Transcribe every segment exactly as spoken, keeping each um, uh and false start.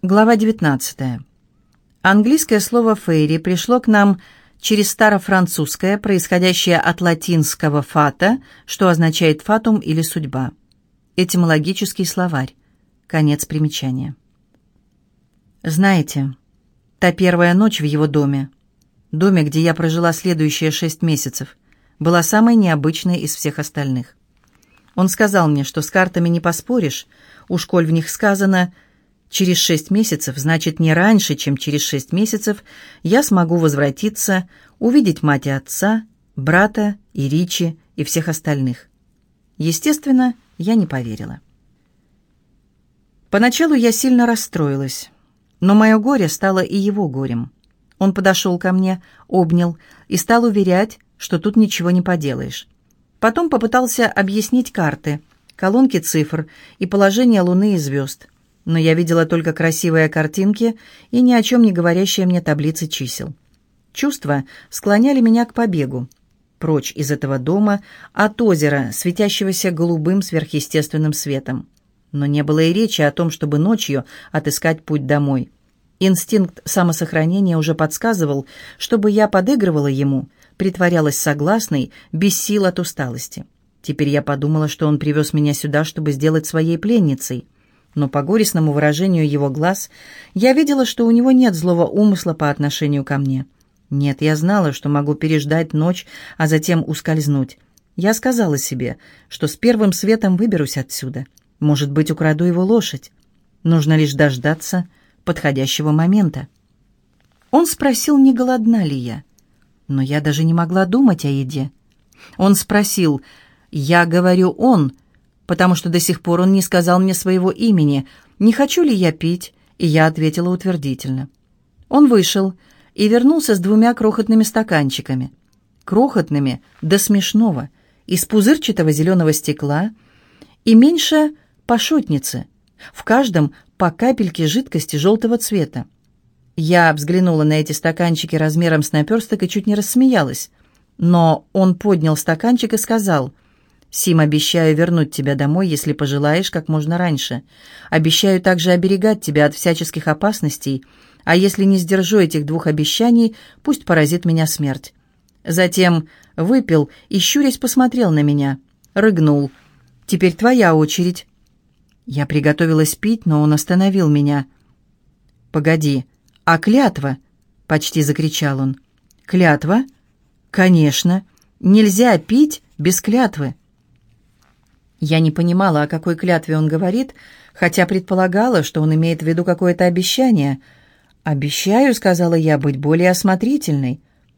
Глава девятнадцатая. Английское слово «фейри» пришло к нам через старофранцузское, происходящее от латинского «фата», что означает «фатум» или «судьба». Этимологический словарь. Конец примечания. Знаете, та первая ночь в его доме, доме, где я прожила следующие шесть месяцев, была самой необычной из всех остальных. Он сказал мне, что с картами не поспоришь, уж коль в них сказано «через шесть месяцев», значит, не раньше, чем через шесть месяцев, я смогу возвратиться, увидеть мать и отца, брата и Ричи и всех остальных. Естественно, я не поверила. Поначалу я сильно расстроилась, но мое горе стало и его горем. Он подошел ко мне, обнял и стал уверять, что тут ничего не поделаешь. Потом попытался объяснить карты, колонки цифр и положение Луны и звезд. Но я видела только красивые картинки и ни о чем не говорящие мне таблицы чисел. Чувства склоняли меня к побегу, прочь из этого дома, от озера, светящегося голубым сверхъестественным светом. Но не было и речи о том, чтобы ночью отыскать путь домой. Инстинкт самосохранения уже подсказывал, чтобы я подыгрывала ему, притворялась согласной, без сил от усталости. Теперь я подумала, что он привез меня сюда, чтобы сделать своей пленницей. Но по горестному выражению его глаз я видела, что у него нет злого умысла по отношению ко мне. Нет, я знала, что могу переждать ночь, а затем ускользнуть. Я сказала себе, что с первым светом выберусь отсюда. Может быть, украду его лошадь. Нужно лишь дождаться подходящего момента. Он спросил, не голодна ли я. Но я даже не могла думать о еде. Он спросил, я говорю «он», потому что до сих пор он не сказал мне своего имени, не хочу ли я пить, и я ответила утвердительно. Он вышел и вернулся с двумя крохотными стаканчиками. Крохотными до смешного, из пузырчатого зеленого стекла и меньше пашотницы, в каждом по капельке жидкости желтого цвета. Я взглянула на эти стаканчики размером с наперсток и чуть не рассмеялась. Но он поднял стаканчик и сказал: «Сим, обещаю вернуть тебя домой, если пожелаешь, как можно раньше. Обещаю также оберегать тебя от всяческих опасностей, а если не сдержу этих двух обещаний, пусть поразит меня смерть». Затем выпил и, щурясь, посмотрел на меня. Рыгнул. «Теперь твоя очередь». Я приготовилась пить, но он остановил меня. «Погоди, а клятва?» — почти закричал он. «Клятва? Конечно. Нельзя пить без клятвы». Я не понимала, о какой клятве он говорит, хотя предполагала, что он имеет в виду какое-то обещание. «Обещаю», — сказала я, — «быть более осмотрительной».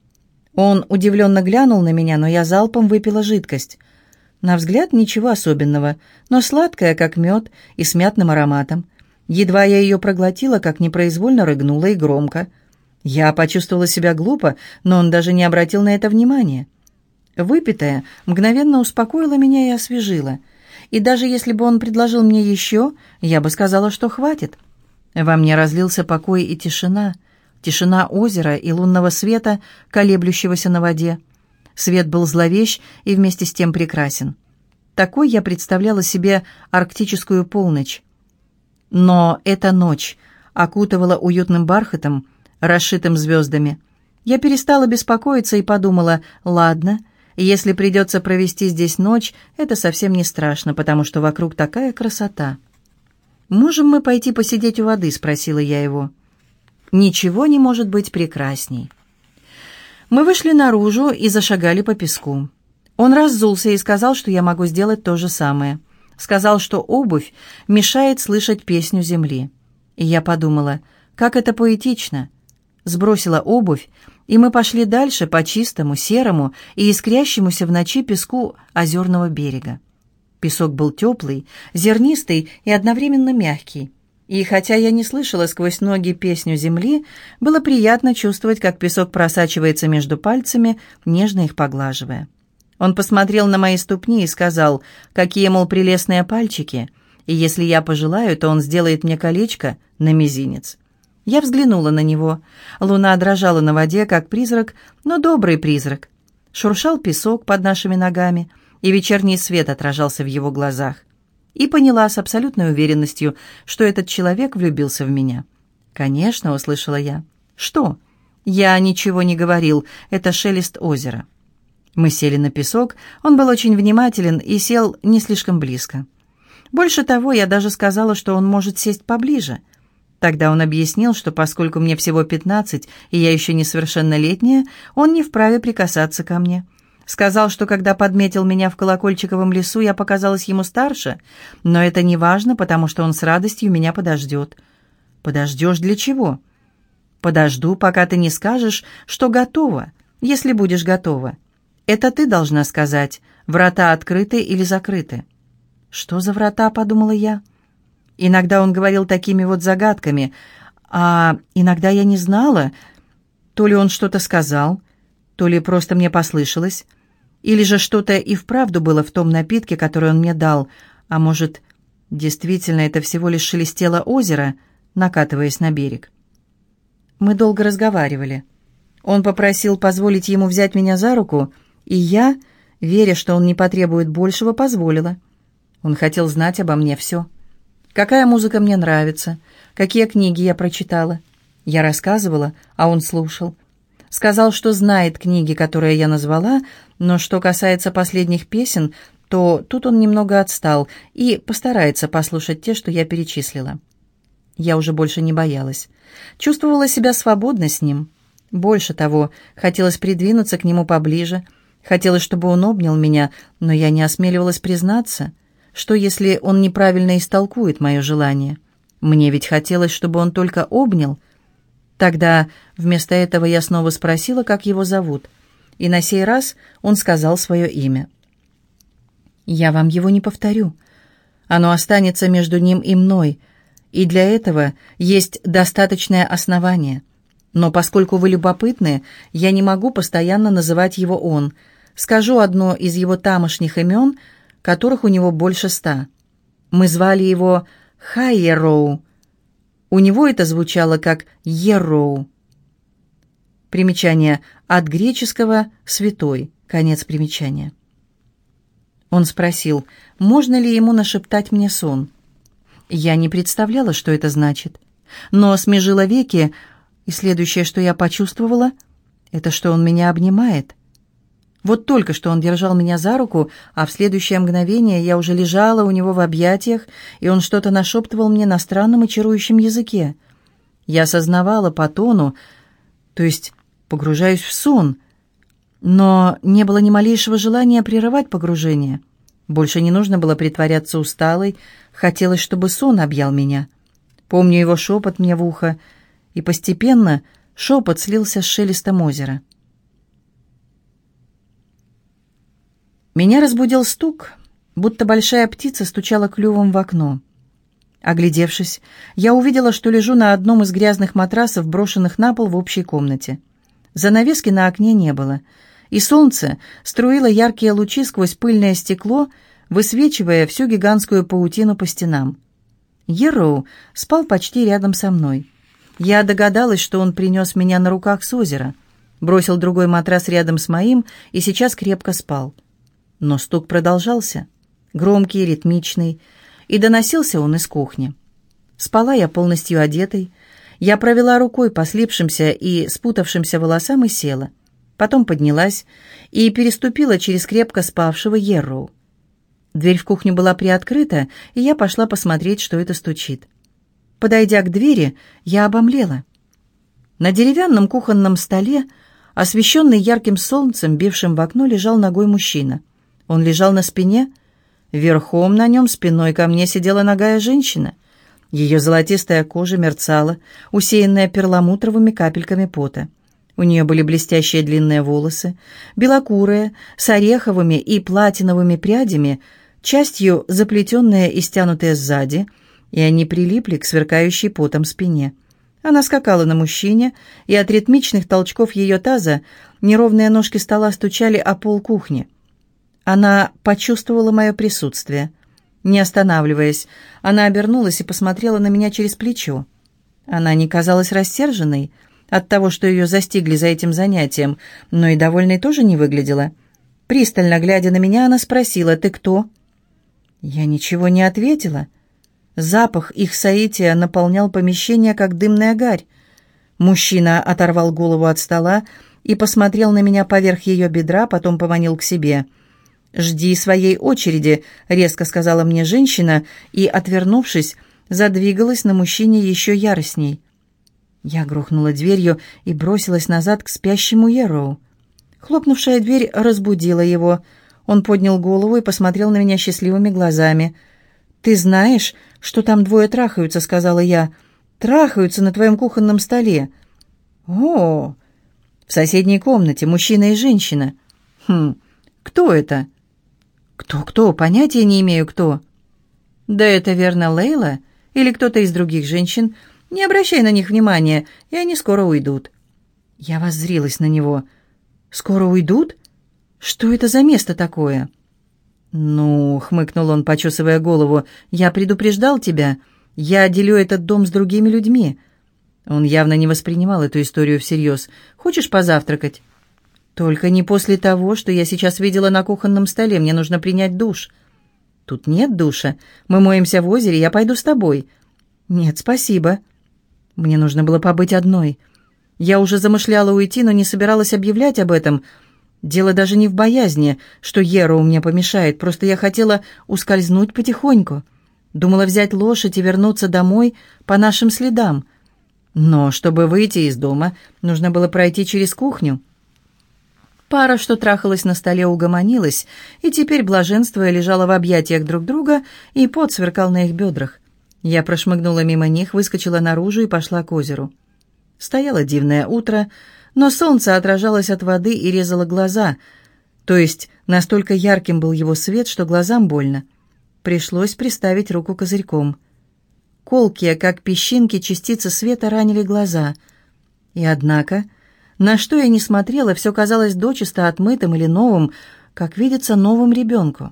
Он удивленно глянул на меня, но я залпом выпила жидкость. На взгляд ничего особенного, но сладкая, как мед, и с мятным ароматом. Едва я ее проглотила, как непроизвольно рыгнула и громко. Я почувствовала себя глупо, но он даже не обратил на это внимания. Выпитое мгновенно успокоило меня и освежило. И даже если бы он предложил мне еще, я бы сказала, что хватит. Во мне разлился покой и тишина. Тишина озера и лунного света, колеблющегося на воде. Свет был зловещ и вместе с тем прекрасен. Такой я представляла себе арктическую полночь. Но эта ночь окутывала уютным бархатом, расшитым звездами. Я перестала беспокоиться и подумала: ладно, если придется провести здесь ночь, это совсем не страшно, потому что вокруг такая красота. «Можем мы пойти посидеть у воды?» — спросила я его. «Ничего не может быть прекрасней». Мы вышли наружу и зашагали по песку. Он раззулся и сказал, что я могу сделать то же самое. Сказал, что обувь мешает слышать песню земли. И я подумала, как это поэтично. Сбросила обувь, и мы пошли дальше по чистому, серому и искрящемуся в ночи песку озерного берега. Песок был теплый, зернистый и одновременно мягкий. И хотя я не слышала сквозь ноги песню земли, было приятно чувствовать, как песок просачивается между пальцами, нежно их поглаживая. Он посмотрел на мои ступни и сказал, какие, мол, прелестные пальчики, и если я пожелаю, то он сделает мне колечко на мизинец. Я взглянула на него. Луна дрожала на воде, как призрак, но добрый призрак. Шуршал песок под нашими ногами, и вечерний свет отражался в его глазах. И поняла с абсолютной уверенностью, что этот человек влюбился в меня. «Конечно», — услышала я. «Что?» «Я ничего не говорил. Это шелест озера». Мы сели на песок. Он был очень внимателен и сел не слишком близко. Больше того, я даже сказала, что он может сесть поближе. Тогда он объяснил, что поскольку мне всего пятнадцать, и я еще несовершеннолетняя, он не вправе прикасаться ко мне. Сказал, что когда подметил меня в колокольчиковом лесу, я показалась ему старше, но это не важно, потому что он с радостью меня подождет. «Подождешь для чего?» «Подожду, пока ты не скажешь, что готова, если будешь готова. Это ты должна сказать, врата открыты или закрыты». «Что за врата?» — подумала я. Иногда он говорил такими вот загадками, а иногда я не знала, то ли он что-то сказал, то ли просто мне послышалось, или же что-то и вправду было в том напитке, который он мне дал, а может, действительно это всего лишь шелестело озеро, накатываясь на берег. Мы долго разговаривали. Он попросил позволить ему взять меня за руку, и я, веря, что он не потребует большего, позволила. Он хотел знать обо мне все. Какая музыка мне нравится, какие книги я прочитала. Я рассказывала, а он слушал. Сказал, что знает книги, которые я назвала, но что касается последних песен, то тут он немного отстал и постарается послушать те, что я перечислила. Я уже больше не боялась. Чувствовала себя свободно с ним. Больше того, хотелось придвинуться к нему поближе. Хотелось, чтобы он обнял меня, но я не осмеливалась признаться. Что, если он неправильно истолкует мое желание? Мне ведь хотелось, чтобы он только обнял. Тогда вместо этого я снова спросила, как его зовут. И на сей раз он сказал свое имя. «Я вам его не повторю. Оно останется между ним и мной, и для этого есть достаточное основание. Но поскольку вы любопытны, я не могу постоянно называть его он. Скажу одно из его тамошних имен, которых у него больше ста. Мы звали его Хайероу. У него это звучало как Ероу. Примечание от греческого «святой». Конец примечания. Он спросил, можно ли ему нашептать мне сон. Я не представляла, что это значит, но смежила веки, и следующее, что я почувствовала, это что он меня обнимает. Вот только что он держал меня за руку, а в следующее мгновение я уже лежала у него в объятиях, и он что-то нашептывал мне на странном и чарующем языке. Я осознавала по тону, то есть погружаюсь в сон, но не было ни малейшего желания прерывать погружение. Больше не нужно было притворяться усталой, хотелось, чтобы сон объял меня. Помню его шепот мне в ухо, и постепенно шепот слился с шелестом озера. Меня разбудил стук, будто большая птица стучала клювом в окно. Оглядевшись, я увидела, что лежу на одном из грязных матрасов, брошенных на пол в общей комнате. Занавески на окне не было, и солнце струило яркие лучи сквозь пыльное стекло, высвечивая всю гигантскую паутину по стенам. Ероу спал почти рядом со мной. Я догадалась, что он принес меня на руках с озера, бросил другой матрас рядом с моим и сейчас крепко спал. Но стук продолжался, громкий, ритмичный, и доносился он из кухни. Спала я полностью одетой. Я провела рукой по слипшимся и спутавшимся волосам и села. Потом поднялась и переступила через крепко спавшего Ероу. Дверь в кухню была приоткрыта, и я пошла посмотреть, что это стучит. Подойдя к двери, я обомлела. На деревянном кухонном столе, освещенный ярким солнцем, бившим в окно, лежал нагой мужчина. Он лежал на спине. Верхом на нем спиной ко мне сидела нагая женщина. Ее золотистая кожа мерцала, усеянная перламутровыми капельками пота. У нее были блестящие длинные волосы, белокурые, с ореховыми и платиновыми прядями, частью заплетенные и стянутые сзади, и они прилипли к сверкающей потом спине. Она скакала на мужчине, и от ритмичных толчков ее таза неровные ножки стола стучали о пол кухни. Она почувствовала мое присутствие. Не останавливаясь, она обернулась и посмотрела на меня через плечо. Она не казалась рассерженной от того, что ее застигли за этим занятием, но и довольной тоже не выглядела. Пристально глядя на меня, она спросила: «Ты кто?» Я ничего не ответила. Запах их соития наполнял помещение, как дымная гарь. Мужчина оторвал голову от стола и посмотрел на меня поверх ее бедра, потом поманил к себе. «Жди своей очереди», — резко сказала мне женщина, и, отвернувшись, задвигалась на мужчине еще яростней. Я грохнула дверью и бросилась назад к спящему Йерроу. Хлопнувшая дверь разбудила его. Он поднял голову и посмотрел на меня счастливыми глазами. «Ты знаешь, что там двое трахаются», — сказала я. «Трахаются на твоем кухонном столе». «О, в соседней комнате мужчина и женщина». «Хм, кто это?» «Кто-кто? Понятия не имею, кто». «Да это верно Лейла или кто-то из других женщин. Не обращай на них внимания, и они скоро уйдут». Я воззрилась на него. «Скоро уйдут? Что это за место такое?» «Ну», — хмыкнул он, почесывая голову, — «я предупреждал тебя. Я делю этот дом с другими людьми». Он явно не воспринимал эту историю всерьез. «Хочешь позавтракать?» «Только не после того, что я сейчас видела на кухонном столе. Мне нужно принять душ». «Тут нет душа. Мы моемся в озере, я пойду с тобой». «Нет, спасибо». Мне нужно было побыть одной. Я уже замышляла уйти, но не собиралась объявлять об этом. Дело даже не в боязни, что Йерроу мне помешает, просто я хотела ускользнуть потихоньку. Думала взять лошадь и вернуться домой по нашим следам. Но чтобы выйти из дома, нужно было пройти через кухню. Пара, что трахалась на столе, угомонилась, и теперь, блаженствуя, лежала в объятиях друг друга, и пот сверкал на их бедрах. Я прошмыгнула мимо них, выскочила наружу и пошла к озеру. Стояло дивное утро, но солнце отражалось от воды и резало глаза, то есть настолько ярким был его свет, что глазам больно. Пришлось приставить руку козырьком. Колкие, как песчинки, частицы света ранили глаза. И однако, на что я ни смотрела, все казалось дочисто отмытым или новым, как видится новым ребенку.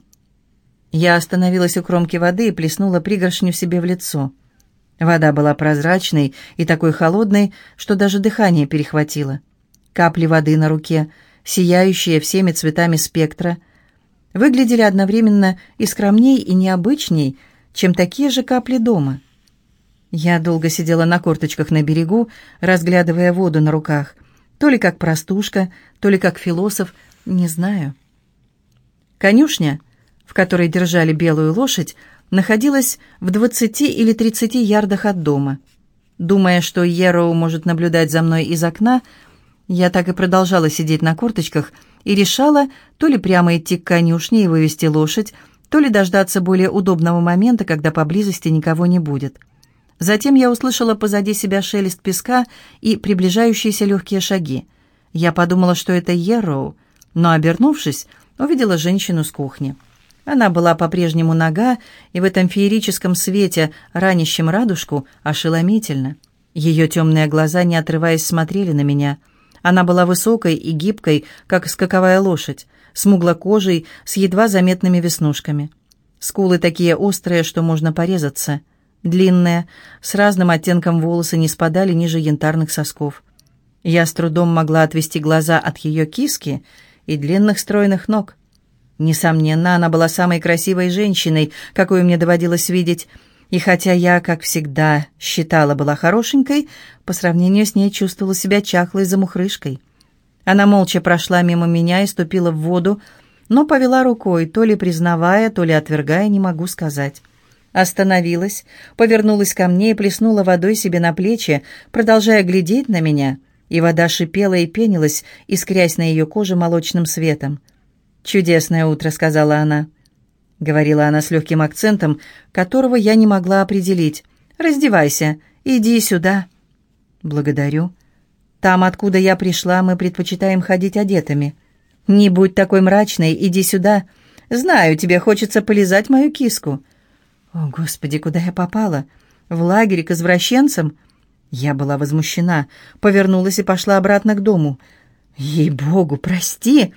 Я остановилась у кромки воды и плеснула пригоршню себе в лицо. Вода была прозрачной и такой холодной, что даже дыхание перехватило. Капли воды на руке, сияющие всеми цветами спектра, выглядели одновременно и скромней, и необычней, чем такие же капли дома. Я долго сидела на корточках на берегу, разглядывая воду на руках, то ли как простушка, то ли как философ, не знаю. Конюшня, в которой держали белую лошадь, находилась в двадцати или тридцати ярдах от дома. Думая, что Йерроу может наблюдать за мной из окна, я так и продолжала сидеть на корточках и решала то ли прямо идти к конюшне и вывести лошадь, то ли дождаться более удобного момента, когда поблизости никого не будет. Затем я услышала позади себя шелест песка и приближающиеся легкие шаги. Я подумала, что это Йерроу, но, обернувшись, увидела женщину с кухни. Она была по-прежнему нага, и в этом феерическом свете, ранящем радужку, ошеломительно. Ее темные глаза, не отрываясь, смотрели на меня. Она была высокой и гибкой, как скаковая лошадь, смуглокожей, с едва заметными веснушками. Скулы такие острые, что можно порезаться. Длинные, с разным оттенком волосы не спадали ниже янтарных сосков. Я с трудом могла отвести глаза от ее киски и длинных стройных ног. Несомненно, она была самой красивой женщиной, какую мне доводилось видеть, и хотя я, как всегда, считала была хорошенькой, по сравнению с ней чувствовала себя чахлой замухрышкой. Она молча прошла мимо меня и ступила в воду, но повела рукой, то ли признавая, то ли отвергая, не могу сказать. Остановилась, повернулась ко мне и плеснула водой себе на плечи, продолжая глядеть на меня, и вода шипела и пенилась, искрясь на ее коже молочным светом. «Чудесное утро», — сказала она. Говорила она с легким акцентом, которого я не могла определить. «Раздевайся, иди сюда». «Благодарю. Там, откуда я пришла, мы предпочитаем ходить одетыми. Не будь такой мрачной, иди сюда. Знаю, тебе хочется полизать мою киску». «О, Господи, куда я попала? В лагерь к извращенцам?» Я была возмущена, повернулась и пошла обратно к дому. «Ей-богу, прости!»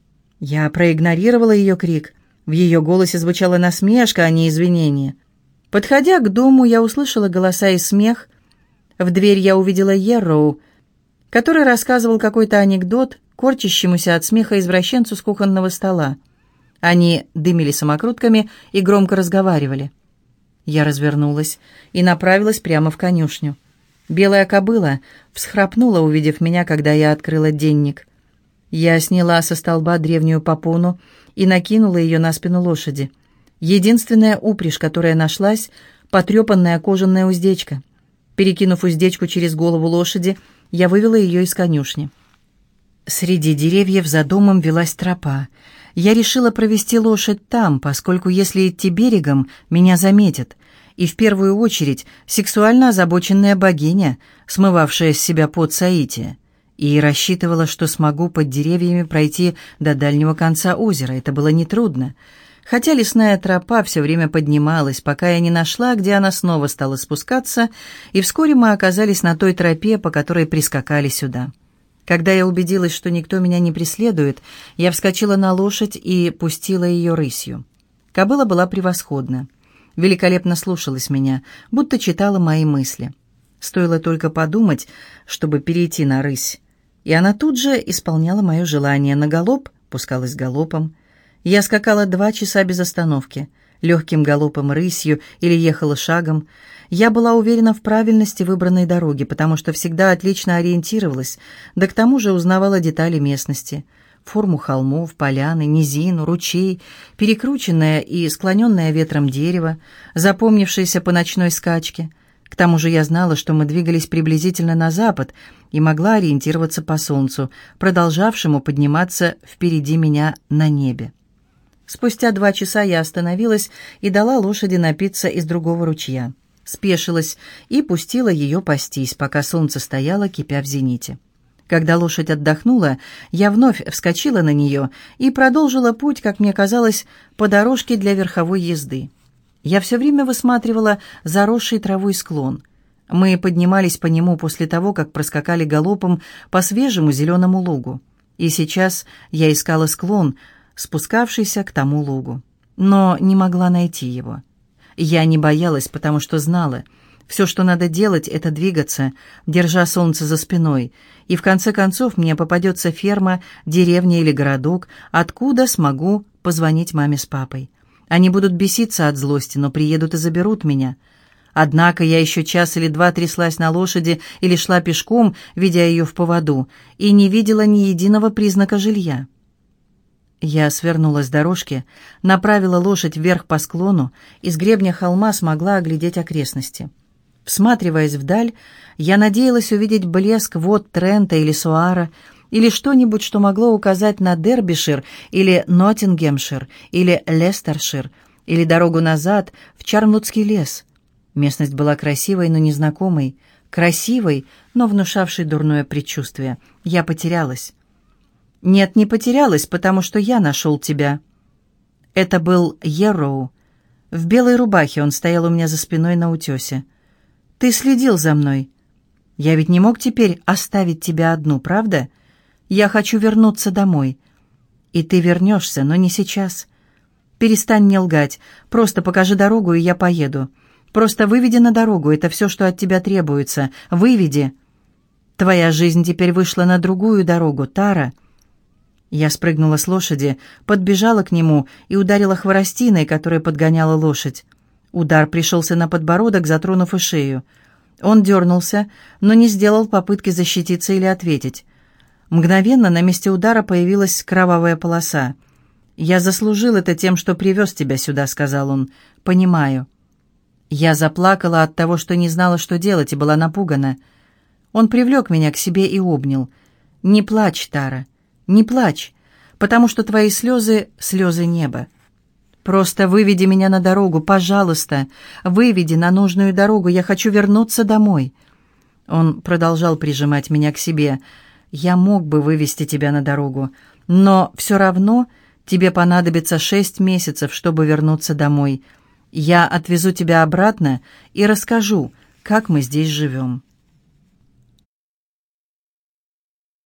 Я проигнорировала ее крик. В ее голосе звучала насмешка, а не извинение. Подходя к дому, я услышала голоса и смех. В дверь я увидела Йерроу, который рассказывал какой-то анекдот корчащемуся от смеха извращенцу с кухонного стола. Они дымили самокрутками и громко разговаривали. Я развернулась и направилась прямо в конюшню. Белая кобыла всхрапнула, увидев меня, когда я открыла денник. Я сняла со столба древнюю попону и накинула ее на спину лошади. Единственная упряжь, которая нашлась, потрепанная кожаная уздечка. Перекинув уздечку через голову лошади, я вывела ее из конюшни. Среди деревьев за домом велась тропа. Я решила провести лошадь там, поскольку если идти берегом, меня заметят. И в первую очередь сексуально озабоченная богиня, смывавшая с себя пот соития. И рассчитывала, что смогу под деревьями пройти до дальнего конца озера. Это было нетрудно. Хотя лесная тропа все время поднималась, пока я не нашла, где она снова стала спускаться, и вскоре мы оказались на той тропе, по которой прискакали сюда. Когда я убедилась, что никто меня не преследует, я вскочила на лошадь и пустила ее рысью. Кобыла была превосходна. Великолепно слушалась меня, будто читала мои мысли. Стоило только подумать, чтобы перейти на рысь, и она тут же исполняла мое желание. На галоп пускалась галопом. Я скакала два часа без остановки, легким галопом, рысью или ехала шагом. Я была уверена в правильности выбранной дороги, потому что всегда отлично ориентировалась, да к тому же узнавала детали местности. Форму холмов, поляны, низину, ручей, перекрученное и склоненное ветром дерево, запомнившееся по ночной скачке. К тому же я знала, что мы двигались приблизительно на запад, и могла ориентироваться по солнцу, продолжавшему подниматься впереди меня на небе. Спустя два часа я остановилась и дала лошади напиться из другого ручья. Спешилась и пустила ее пастись, пока солнце стояло, кипя в зените. Когда лошадь отдохнула, я вновь вскочила на нее и продолжила путь, как мне казалось, по дорожке для верховой езды. Я все время высматривала заросший травой склон. Мы поднимались по нему после того, как проскакали галопом по свежему зеленому лугу. И сейчас я искала склон, спускавшийся к тому лугу, но не могла найти его. Я не боялась, потому что знала, все, что надо делать, это двигаться, держа солнце за спиной, и в конце концов мне попадется ферма, деревня или городок, откуда смогу позвонить маме с папой. Они будут беситься от злости, но приедут и заберут меня. Однако я еще час или два тряслась на лошади или шла пешком, ведя ее в поводу, и не видела ни единого признака жилья. Я свернула с дорожки, направила лошадь вверх по склону и с гребня холма смогла оглядеть окрестности. Всматриваясь вдаль, я надеялась увидеть блеск вод Трента или Суара, или что-нибудь, что могло указать на Дербишир или Ноттингемшир, или Лестершир, или дорогу назад в Чарнвудский лес. Местность была красивой, но незнакомой, красивой, но внушавшей дурное предчувствие. Я потерялась. Нет, не потерялась, потому что я нашел тебя. Это был Ерроу. В белой рубахе он стоял у меня за спиной на утесе. Ты следил за мной. Я ведь не мог теперь оставить тебя одну, правда? Я хочу вернуться домой. И ты вернешься, но не сейчас. Перестань мне лгать. Просто покажи дорогу, и я поеду. Просто выведи на дорогу, это все, что от тебя требуется. Выведи. Твоя жизнь теперь вышла на другую дорогу, Тара. Я спрыгнула с лошади, подбежала к нему и ударила хворостиной, которая подгоняла лошадь. Удар пришелся на подбородок, затронув и шею. Он дернулся, но не сделал попытки защититься или ответить. Мгновенно на месте удара появилась кровавая полоса. «Я заслужил это тем, что привез тебя сюда», — сказал он. «Понимаю». Я заплакала от того, что не знала, что делать, и была напугана. Он привлек меня к себе и обнял. «Не плачь, Тара, не плачь, потому что твои слезы — слезы неба. Просто выведи меня на дорогу, пожалуйста, выведи на нужную дорогу, я хочу вернуться домой». Он продолжал прижимать меня к себе. «Я мог бы вывести тебя на дорогу, но все равно тебе понадобится шесть месяцев, чтобы вернуться домой. Я отвезу тебя обратно и расскажу, как мы здесь живем».